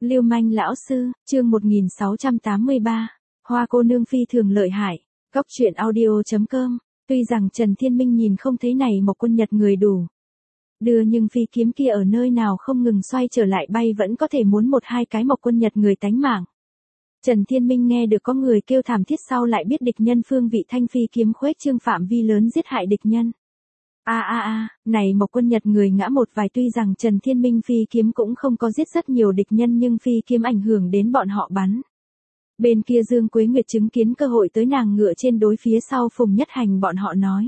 Lưu manh lão sư, chương 1683. Hoa cô nương phi thường lợi hại. Góc truyện audio.com. Tuy rằng Trần Thiên Minh nhìn không thấy này một quân nhật người đủ đưa, nhưng phi kiếm kia ở nơi nào không ngừng xoay trở lại bay vẫn có thể muốn một hai cái một quân nhật người tánh mạng. Trần Thiên Minh nghe được có người kêu thảm thiết, sau lại biết địch nhân phương vị thanh phi kiếm khuếch trương phạm vi lớn giết hại địch nhân. Này một quân nhật người ngã một vài, tuy rằng Trần Thiên Minh phi kiếm cũng không có giết rất nhiều địch nhân, nhưng phi kiếm ảnh hưởng đến bọn họ bắn. Bên kia Dương Quế Nguyệt chứng kiến cơ hội tới, nàng ngựa trên đối phía sau Phùng Nhất Hành bọn họ nói.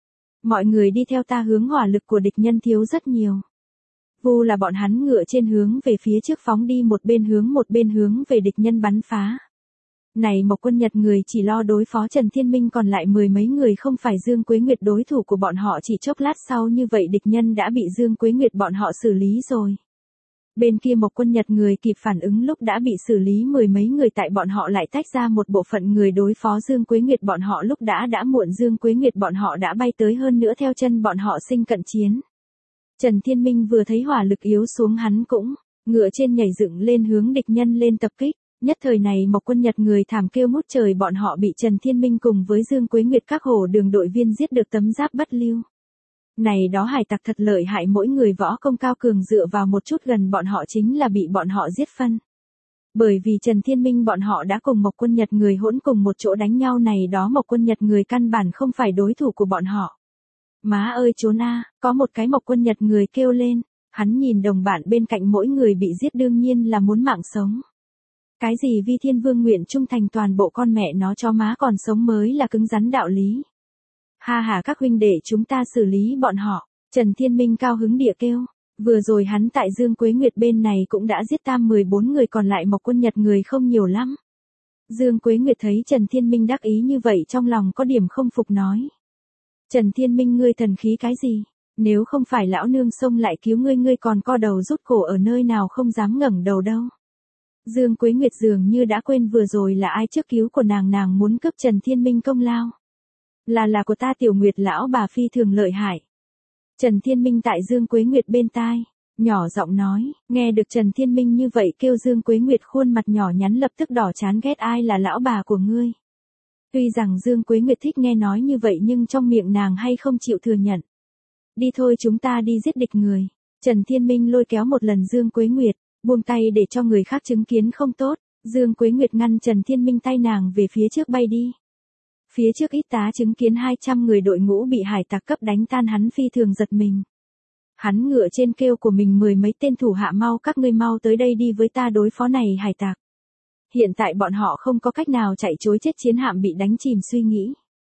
Mọi người đi theo ta, hướng hỏa lực của địch nhân thiếu rất nhiều. Vu là bọn hắn ngựa trên hướng về phía trước phóng đi, một bên hướng về địch nhân bắn phá. Này một quân nhật người chỉ lo đối phó Trần Thiên Minh, còn lại mười mấy người không phải Dương Quế Nguyệt đối thủ của bọn họ. Chỉ chốc lát sau như vậy địch nhân đã bị Dương Quế Nguyệt bọn họ xử lý rồi. Bên kia một quân nhật người kịp phản ứng lúc đã bị xử lý mười mấy người, tại bọn họ lại tách ra một bộ phận người đối phó Dương Quế Nguyệt bọn họ lúc đã muộn. Dương Quế Nguyệt bọn họ đã bay tới, hơn nữa theo chân bọn họ sinh cận chiến. Trần Thiên Minh vừa thấy hỏa lực yếu xuống, hắn cũng ngựa trên nhảy dựng lên hướng địch nhân lên tập kích. Nhất thời này một quân nhật người thảm kêu ngút trời, bọn họ bị Trần Thiên Minh cùng với Dương Quế Nguyệt các hổ đường đội viên giết được tấm giáp bất lưu. Này đó hải tặc thật lợi hại, mỗi người võ công cao cường, dựa vào một chút gần bọn họ chính là bị bọn họ giết phân. Bởi vì Trần Thiên Minh bọn họ đã cùng một quân nhật người hỗn cùng một chỗ đánh nhau, này đó một quân nhật người căn bản không phải đối thủ của bọn họ. Má ơi trốn a, có một cái một quân nhật người kêu lên, hắn nhìn đồng bạn bên cạnh mỗi người bị giết đương nhiên là muốn mạng sống. Cái gì Vi Thiên Vương nguyện trung thành toàn bộ, con mẹ nó cho má còn sống mới là cứng rắn đạo lý. Ha ha các huynh đệ, chúng ta xử lý bọn họ. Trần Thiên Minh cao hứng địa kêu. Vừa rồi hắn tại Dương Quế Nguyệt bên này cũng đã giết tam 14 người, còn lại một quân nhật người không nhiều lắm. Dương Quế Nguyệt thấy Trần Thiên Minh đắc ý như vậy, trong lòng có điểm không phục nói. Trần Thiên Minh, ngươi thần khí cái gì? Nếu không phải lão nương xông lại cứu ngươi, ngươi còn co đầu rút cổ ở nơi nào không dám ngẩng đầu đâu. Dương Quế Nguyệt dường như đã quên vừa rồi là ai trước cứu của nàng muốn cướp Trần Thiên Minh công lao. Là của ta Tiểu Nguyệt lão bà phi thường lợi hại. Trần Thiên Minh tại Dương Quế Nguyệt bên tai nhỏ giọng nói. Nghe được Trần Thiên Minh như vậy kêu, Dương Quế Nguyệt khuôn mặt nhỏ nhắn lập tức đỏ chán, ghét ai là lão bà của ngươi. Tuy rằng Dương Quế Nguyệt thích nghe nói như vậy, nhưng trong miệng nàng hay không chịu thừa nhận. Đi thôi, chúng ta đi giết địch người. Trần Thiên Minh lôi kéo một lần Dương Quế Nguyệt, buông tay để cho người khác chứng kiến không tốt. Dương Quế Nguyệt ngăn Trần Thiên Minh tay nàng về phía trước bay đi. Phía trước ít tá chứng kiến 200 người đội ngũ bị hải tặc cấp đánh tan, hắn phi thường giật mình. Hắn ngựa trên kêu của mình mười mấy tên thủ hạ, mau các ngươi mau tới đây đi với ta đối phó này hải tặc. Hiện tại bọn họ không có cách nào chạy chối chết, chiến hạm bị đánh chìm suy nghĩ.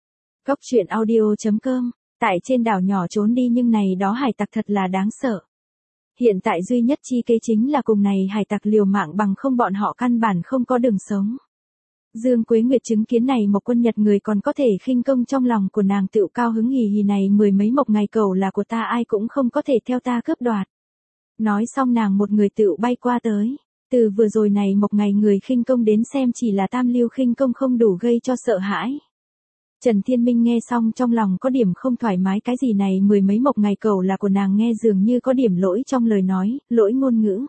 Góc truyện audio.com. Tại trên đảo nhỏ trốn đi, nhưng này đó hải tặc thật là đáng sợ. Hiện tại duy nhất chi kế chính là cùng này hải tặc liều mạng, bằng không bọn họ căn bản không có đường sống. Dương Quế Nguyệt chứng kiến này một quân nhật người còn có thể khinh công, trong lòng của nàng tựu cao hứng, hì hì, này mười mấy một ngày cầu là của ta, ai cũng không có thể theo ta cướp đoạt. Nói xong nàng một người tựu bay qua tới. Từ vừa rồi này một ngày người khinh công đến xem, chỉ là tam lưu khinh công không đủ gây cho sợ hãi. Trần Thiên Minh nghe xong trong lòng có điểm không thoải mái, cái gì này mười mấy một ngày cầu là của nàng, nghe dường như có điểm lỗi trong lời nói, lỗi ngôn ngữ.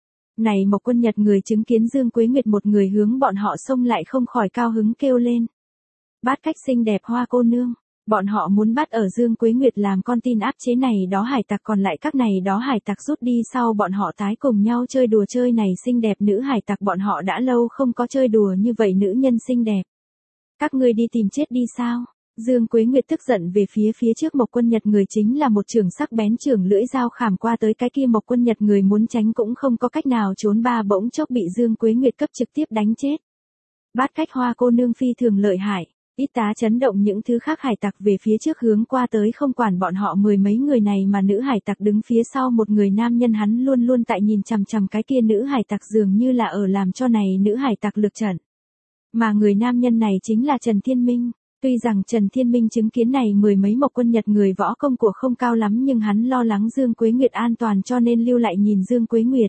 Này một quân nhật người chứng kiến Dương Quế Nguyệt một người hướng bọn họ xông lại, không khỏi cao hứng kêu lên. Bắt cách xinh đẹp hoa cô nương. Bọn họ muốn bắt ở Dương Quế Nguyệt làm con tin áp chế này đó hải tặc, còn lại các này đó hải tặc rút đi sau bọn họ tái cùng nhau chơi đùa. Chơi này xinh đẹp nữ hải tặc, bọn họ đã lâu không có chơi đùa như vậy nữ nhân xinh đẹp. Các ngươi đi tìm chết đi sao? Dương Quế Nguyệt tức giận về phía trước một quân nhật người, chính là một trường sắc bén trường lưỡi dao khảm qua tới, cái kia một quân nhật người muốn tránh cũng không có cách nào trốn, bỗng chốc bị Dương Quế Nguyệt cấp trực tiếp đánh chết. Bát cách hoa cô nương phi thường lợi hại. Ít tá chấn động những thứ khác hải tặc về phía trước hướng qua tới, không quản bọn họ mười mấy người này, mà nữ hải tặc đứng phía sau một người nam nhân, hắn luôn luôn tại nhìn chằm chằm cái kia nữ hải tặc, dường như là ở làm cho này nữ hải tặc lực trận. Mà người nam nhân này chính là Trần Thiên Minh. Tuy rằng Trần Thiên Minh chứng kiến này mười mấy một quân nhật người võ công của không cao lắm, nhưng hắn lo lắng Dương Quế Nguyệt an toàn cho nên lưu lại nhìn Dương Quế Nguyệt.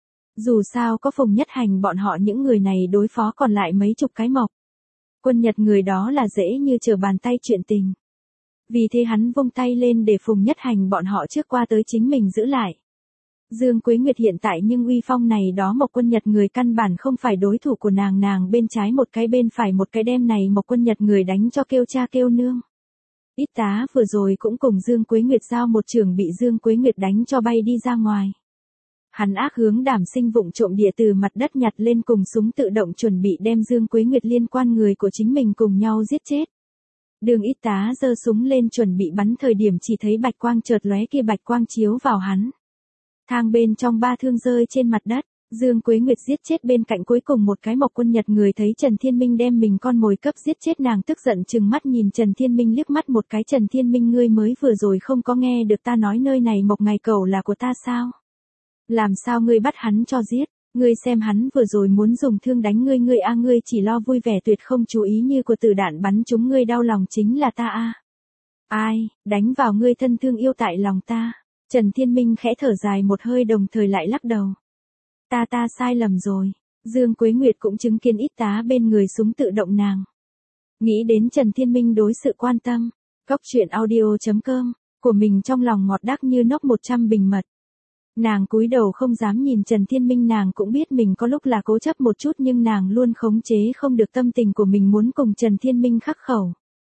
Dù sao có Phùng Nhất Hành bọn họ những người này đối phó, còn lại mấy chục cái mộc quân nhật người đó là dễ như trở bàn tay chuyện tình. Vì thế hắn vung tay lên để Phùng Nhất Hành bọn họ trước qua tới chính mình giữ lại. Dương Quế Nguyệt hiện tại nhưng uy phong này đó Mộc Quân Nhật người căn bản không phải đối thủ của nàng bên trái một cái bên phải một cái đem này Mộc Quân Nhật người đánh cho kêu cha kêu nương. Ít tá vừa rồi cũng cùng Dương Quế Nguyệt giao một trường bị Dương Quế Nguyệt đánh cho bay đi ra ngoài. Hắn ác hướng Đảm Sinh vụng trộm địa từ mặt đất nhặt lên cùng súng tự động chuẩn bị đem Dương Quế Nguyệt liên quan người của chính mình cùng nhau giết chết. Đường Ít tá giơ súng lên chuẩn bị bắn thời điểm chỉ thấy bạch quang chợt lóe kia bạch quang chiếu vào hắn. Thang bên trong 3 thương rơi trên mặt đất, Dương Quế Nguyệt giết chết bên cạnh cuối cùng một cái Mộc Quân Nhật người thấy Trần Thiên Minh đem mình con mồi cấp giết chết nàng tức giận trừng mắt nhìn Trần Thiên Minh liếc mắt một cái Trần Thiên Minh ngươi mới vừa rồi không có nghe được ta nói nơi này Mộc Ngày Cẩu là của ta sao? Làm sao ngươi bắt hắn cho giết? Ngươi xem hắn vừa rồi muốn dùng thương đánh ngươi ngươi chỉ lo vui vẻ tuyệt không chú ý như của tử đạn bắn chúng ngươi đau lòng chính là ta a. Ai, đánh vào ngươi thân thương yêu tại lòng ta. Trần Thiên Minh khẽ thở dài một hơi đồng thời lại lắc đầu. Ta sai lầm rồi. Dương Quế Nguyệt cũng chứng kiến Ít tá bên người súng tự động nàng. Nghĩ đến Trần Thiên Minh đối sự quan tâm. Cóc truyện audio.com của mình trong lòng ngọt đắc như nốc 100 bình mật. Nàng cúi đầu không dám nhìn Trần Thiên Minh nàng cũng biết mình có lúc là cố chấp một chút nhưng nàng luôn khống chế không được tâm tình của mình muốn cùng Trần Thiên Minh khắc khẩu.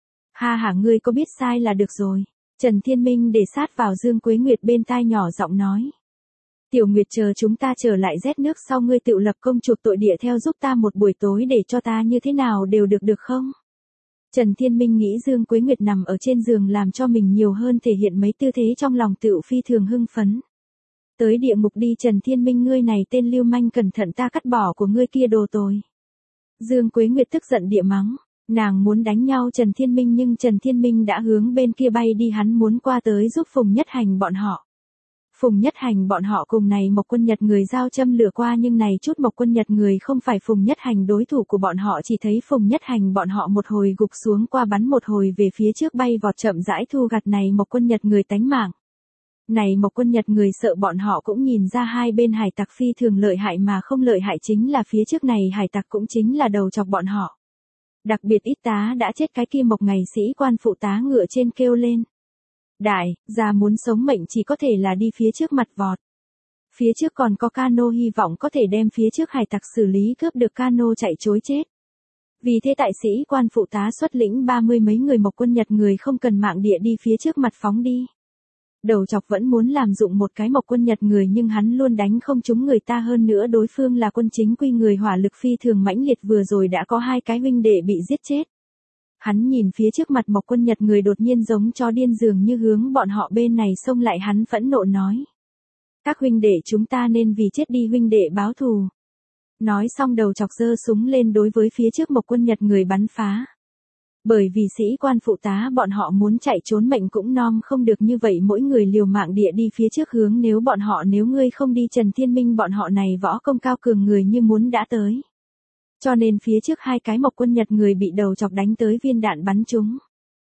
Ha hả ngươi có biết sai là được rồi. Trần Thiên Minh để sát vào Dương Quế Nguyệt bên tai nhỏ giọng nói. Tiểu Nguyệt chờ chúng ta trở lại rét nước sau ngươi tự lập công chuộc tội địa theo giúp ta một buổi tối để cho ta như thế nào đều được không? Trần Thiên Minh nghĩ Dương Quế Nguyệt nằm ở trên giường làm cho mình nhiều hơn thể hiện mấy tư thế trong lòng tựu phi thường hưng phấn. Tới địa ngục đi Trần Thiên Minh ngươi này tên lưu manh cẩn thận ta cắt bỏ của ngươi kia đồ tồi. Dương Quế Nguyệt tức giận địa mắng. Nàng muốn đánh nhau Trần Thiên Minh nhưng Trần Thiên Minh đã hướng bên kia bay đi hắn muốn qua tới giúp Phùng Nhất Hành bọn họ. Phùng Nhất Hành bọn họ cùng này Mộc Quân Nhật người giao châm lửa qua nhưng này chút Mộc Quân Nhật người không phải Phùng Nhất Hành đối thủ của bọn họ chỉ thấy Phùng Nhất Hành bọn họ một hồi gục xuống qua bắn một hồi về phía trước bay vọt chậm rãi thu gặt này Mộc Quân Nhật người tánh mạng. Này Mộc Quân Nhật người sợ bọn họ cũng nhìn ra hai bên hải tặc phi thường lợi hại mà không lợi hại chính là phía trước này hải tặc cũng chính là đầu chọc bọn họ. Đặc biệt Ít tá đã chết cái kia Mộc ngày sĩ quan phụ tá ngựa trên kêu lên. Đại, già muốn sống mệnh chỉ có thể là đi phía trước mặt vọt. Phía trước còn có cano hy vọng có thể đem phía trước hải tặc xử lý cướp được cano chạy chối chết. Vì thế tại sĩ quan phụ tá xuất lĩnh 30 mấy người Mộc Quân Nhật người không cần mạng địa đi phía trước mặt phóng đi. Đầu chọc vẫn muốn làm dụng một cái Mộc Quân Nhật người nhưng hắn luôn đánh không trúng người ta hơn nữa đối phương là quân chính quy người hỏa lực phi thường mãnh liệt vừa rồi đã có 2 cái huynh đệ bị giết chết. Hắn nhìn phía trước mặt Mộc Quân Nhật người đột nhiên giống chó điên dường như hướng bọn họ bên này xông lại hắn phẫn nộ nói. Các huynh đệ chúng ta nên vì chết đi huynh đệ báo thù. Nói xong đầu chọc giơ súng lên đối với phía trước Mộc Quân Nhật người bắn phá. Bởi vì sĩ quan phụ tá bọn họ muốn chạy trốn mệnh cũng nom không được như vậy mỗi người liều mạng địa đi phía trước hướng nếu ngươi không đi Trần Thiên Minh bọn họ này võ công cao cường người như muốn đã tới. Cho nên phía trước 2 cái Mộc Quân Nhật người bị đầu chọc đánh tới viên đạn bắn trúng.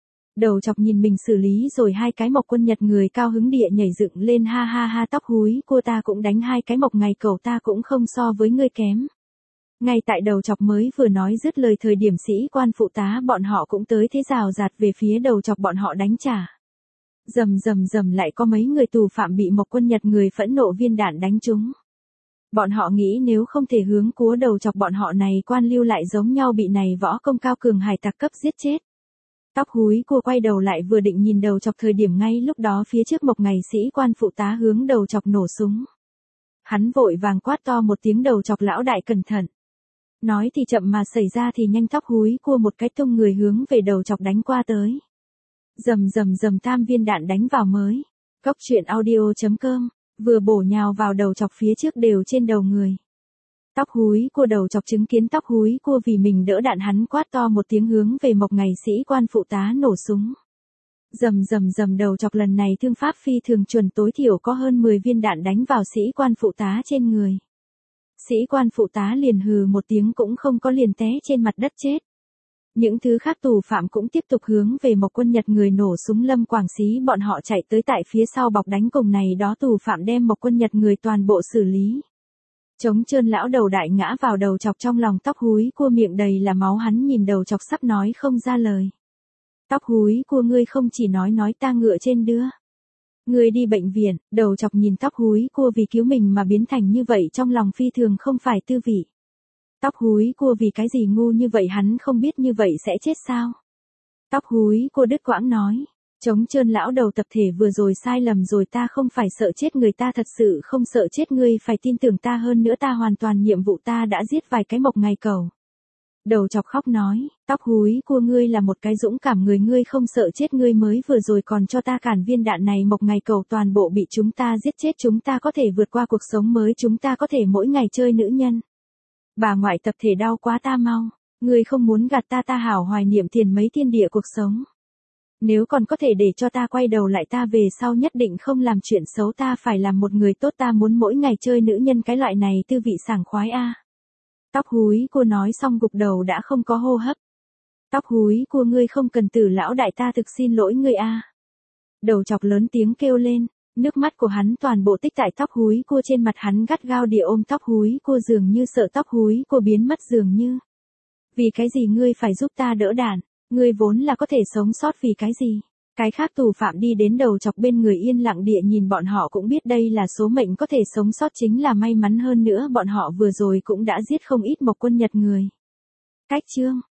Đầu chọc nhìn mình xử lý rồi 2 cái Mộc Quân Nhật người cao hứng địa nhảy dựng lên ha ha ha tóc húi cô ta cũng đánh 2 cái Mộc ngày cẩu ta cũng không so với ngươi kém. Ngay tại đầu chọc mới vừa nói dứt lời thời điểm sĩ quan phụ tá bọn họ cũng tới thế rào rạt về phía đầu chọc bọn họ đánh trả. Rầm lại có mấy người tù phạm bị Mộc Quân Nhật người phẫn nộ viên đạn đánh trúng. Bọn họ nghĩ nếu không thể hướng cúa đầu chọc bọn họ này quan lưu lại giống nhau bị này võ công cao cường hải tặc cấp giết chết. Tóc húi cua quay đầu lại vừa định nhìn đầu chọc thời điểm ngay lúc đó phía trước Mộc ngày sĩ quan phụ tá hướng đầu chọc nổ súng. Hắn vội vàng quát to một tiếng đầu chọc lão đại cẩn thận. Nói thì chậm mà xảy ra thì nhanh tóc húi cua một cái tung người hướng về đầu chọc đánh qua tới. Rầm tam viên đạn đánh vào mới. Cóc truyện audio.com vừa bổ nhào vào đầu chọc phía trước đều trên đầu người. Tóc húi cua đầu chọc chứng kiến tóc húi cua vì mình đỡ đạn hắn quát to một tiếng hướng về Mộc ngày sĩ quan phụ tá nổ súng. Rầm đầu chọc lần này thương pháp phi thường chuẩn tối thiểu có hơn 10 viên đạn đánh vào sĩ quan phụ tá trên người. Sĩ quan phụ tá liền hừ một tiếng cũng không có liền té trên mặt đất chết. Những thứ khác tù phạm cũng tiếp tục hướng về Mộc Quân Nhật người nổ súng Lâm Quảng Xí bọn họ chạy tới tại phía sau bọc đánh cùng này đó tù phạm đem Mộc Quân Nhật người toàn bộ xử lý. Trống trơn lão đầu đại ngã vào đầu chọc trong lòng tóc húi cua miệng đầy là máu hắn nhìn đầu chọc sắp nói không ra lời. Tóc húi cua ngươi không chỉ nói ta ngựa trên đưa. Ngươi đi bệnh viện, đầu chọc nhìn tóc húi cua vì cứu mình mà biến thành như vậy trong lòng phi thường không phải tư vị. Tóc húi cua vì cái gì ngu như vậy hắn không biết như vậy sẽ chết sao? Tóc húi cua đứt quãng nói. Trống trơn lão đầu tập thể vừa rồi sai lầm rồi, ta không phải sợ chết người, ta thật sự không sợ chết, ngươi phải tin tưởng ta, hơn nữa ta hoàn toàn nhiệm vụ, ta đã giết vài cái mộc ngày cầu. Đầu chọc khóc nói, tóc húi cua ngươi là một cái dũng cảm người, ngươi không sợ chết, ngươi mới vừa rồi còn cho ta cản viên đạn này, mộc ngày cầu toàn bộ bị chúng ta giết chết, chúng ta có thể vượt qua cuộc sống mới, chúng ta có thể mỗi ngày chơi nữ nhân. Bà ngoại tập thể đau quá, ta mau, ngươi không muốn gạt ta, ta hảo hoài niệm tiền mấy thiên địa cuộc sống. Nếu còn có thể để cho ta quay đầu lại, ta về sau nhất định không làm chuyện xấu, ta phải làm một người tốt, ta muốn mỗi ngày chơi nữ nhân, cái loại này tư vị sảng khoái a. Tóc húi cua nói xong gục đầu đã không có hô hấp. Tóc húi cua ngươi không cần tử lão đại, ta thực xin lỗi ngươi a. Đầu chọc lớn tiếng kêu lên, nước mắt của hắn toàn bộ tích tại tóc húi cua trên mặt, hắn gắt gao địa ôm tóc húi cua dường như sợ tóc húi cua biến mất dường như. Vì cái gì ngươi phải giúp ta đỡ đạn? Ngươi vốn là có thể sống sót, vì cái gì? Cái khác tù phạm đi đến đầu chọc bên người yên lặng địa nhìn bọn họ, cũng biết đây là số mệnh, có thể sống sót chính là may mắn, hơn nữa bọn họ vừa rồi cũng đã giết không ít Mộc Quân Nhật người. Cách chương